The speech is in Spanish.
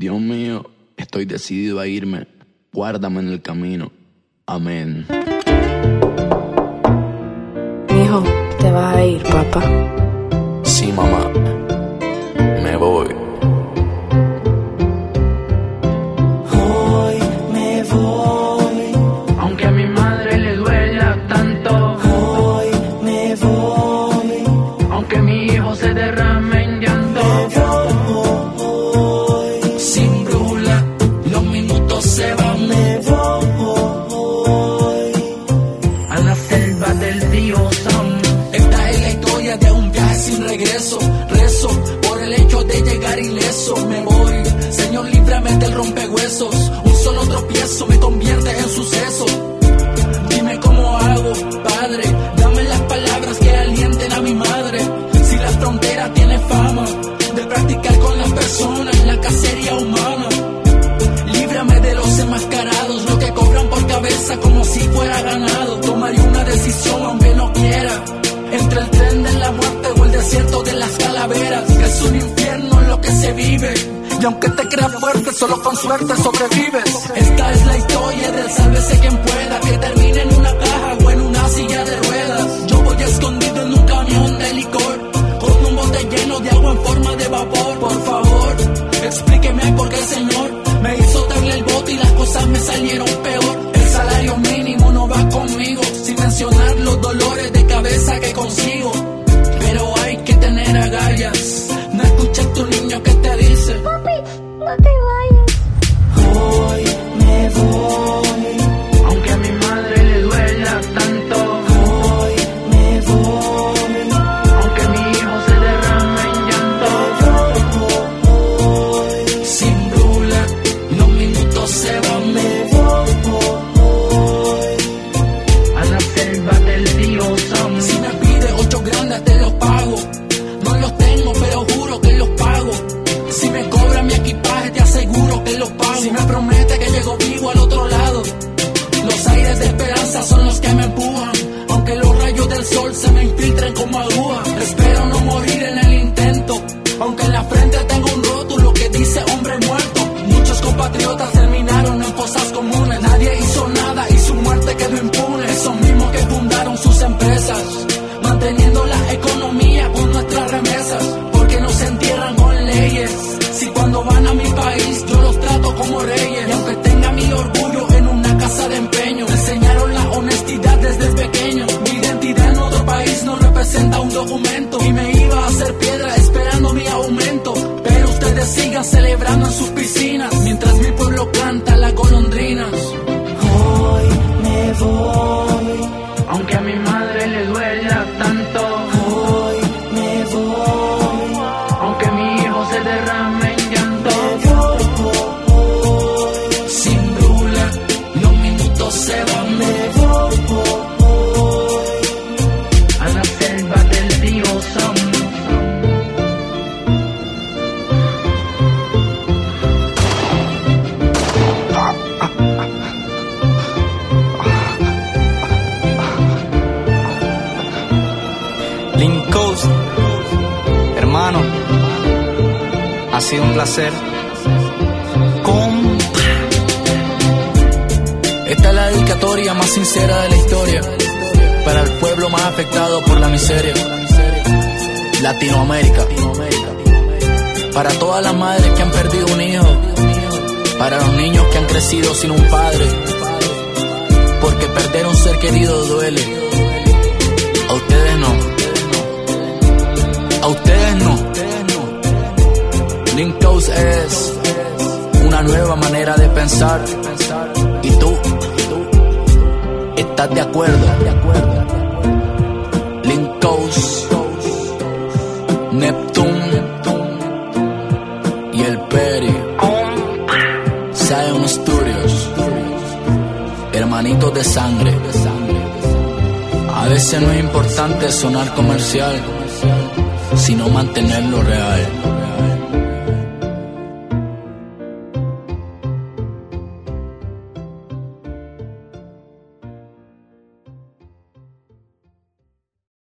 Dios mío, estoy decidido a irme. Guárdame en el camino. Amén. Mijo, te vas a ir, papá. Sí, mamá. Me voy. Hoy me voy. Aunque a mi madre le duela tanto. Hoy me voy. Aunque mi hijo se derrame en llanto. Sin brújula, los minutos se van. Me voy A la selva del tío Sam. Esta es la historia de un viaje sin regreso. Rezo por el hecho de llegar ileso. Me voy, Señor, líbrame del rompehuesos. Un solo tropiezo me convierte en suceso. Dime cómo hago, Padre. Dame las palabras que alienten a mi madre. Si la frontera tiene fama de practicar con las personas la cacería humana, líbrame de los enmascarados, los que cobran por cabeza como si fuera ganado. Tomaré una decisión aunque no quiera, entre el tren de la muerte o el desierto de las calaveras. Es un infierno en lo que se vive, y aunque te creas fuerte, solo con suerte sobrevives. Esta es la historia del sálvese quien pueda, que termine en una caja o en una silla de ruedas. Yo voy escondido en un camión de licor, con un bote lleno de agua en forma de vapor. Por favor, explíqueme por qué el Señor me hizo darle el bote y las cosas me salieron peor. El salario mínimo no va conmigo, sin mencionar los dolores de cabeza que consigo. Pero hay que tener agallas. No escuches tu niño que te dice: Papi, no te vayas. hoy me voy. Aunque a mi madre le duela tanto. Hoy me voy. Aunque mi hijo se derrame en llanto. Sin brújula, los minutos se van. Me voy A la selva del tío Sam. Si me pide 8 grandes te los pago. No los tengo pero juro que los pago. Si me cobra mi equipaje te aseguro que los pago. Si me promete que llego vivo al otro lado, los aires de esperanza son los que me empujan. Aunque los rayos del sol se me infiltren como agujas, espero no morir en el intento. Aunque en la frente tengo un rótulo que dice hombre muerto. Muchos compatriotas terminaron en fosas comunes. Nadie hizo nada y su muerte quedó impune. Esos mismos que fundaron sus empresas, manteniendo la economía con nuestras remesas. Porque nos entierran con leyes, si cuando van a mi país yo los trato como reyes. Y aunque tenga mi orgullo en una casa de empeño, me enseñaron la honestidad desde pequeño. Mi identidad en otro país no representa un documento, y me iba a hacer piedra esperando mi aumento. Pero ustedes sigan celebrando en sus piscinas, mientras mi pueblo canta las golondrinas. Hoy me voy. Aunque a mi madre le duela tanto. Hoy me voy. Aunque mi hijo se derrame en llanto. Sin brújula, los minutos se van. Me voy A la selva del tío Sam. Link Coast, hermano, ha sido un placer. Esta es la dedicatoria más sincera de la historia, para el pueblo más afectado por la miseria, Latinoamérica. Para todas las madres que han perdido un hijo, para los niños que han crecido sin un padre, porque perder un ser querido duele. A ustedes no, a ustedes no. Link Coast es una nueva manera de pensar. ¿Y tú? ¿Estás de acuerdo? Link Coast, Neptune y el Peri, Zion Studios, hermanitos de sangre. A veces no es importante sonar comercial, sino mantenerlo real.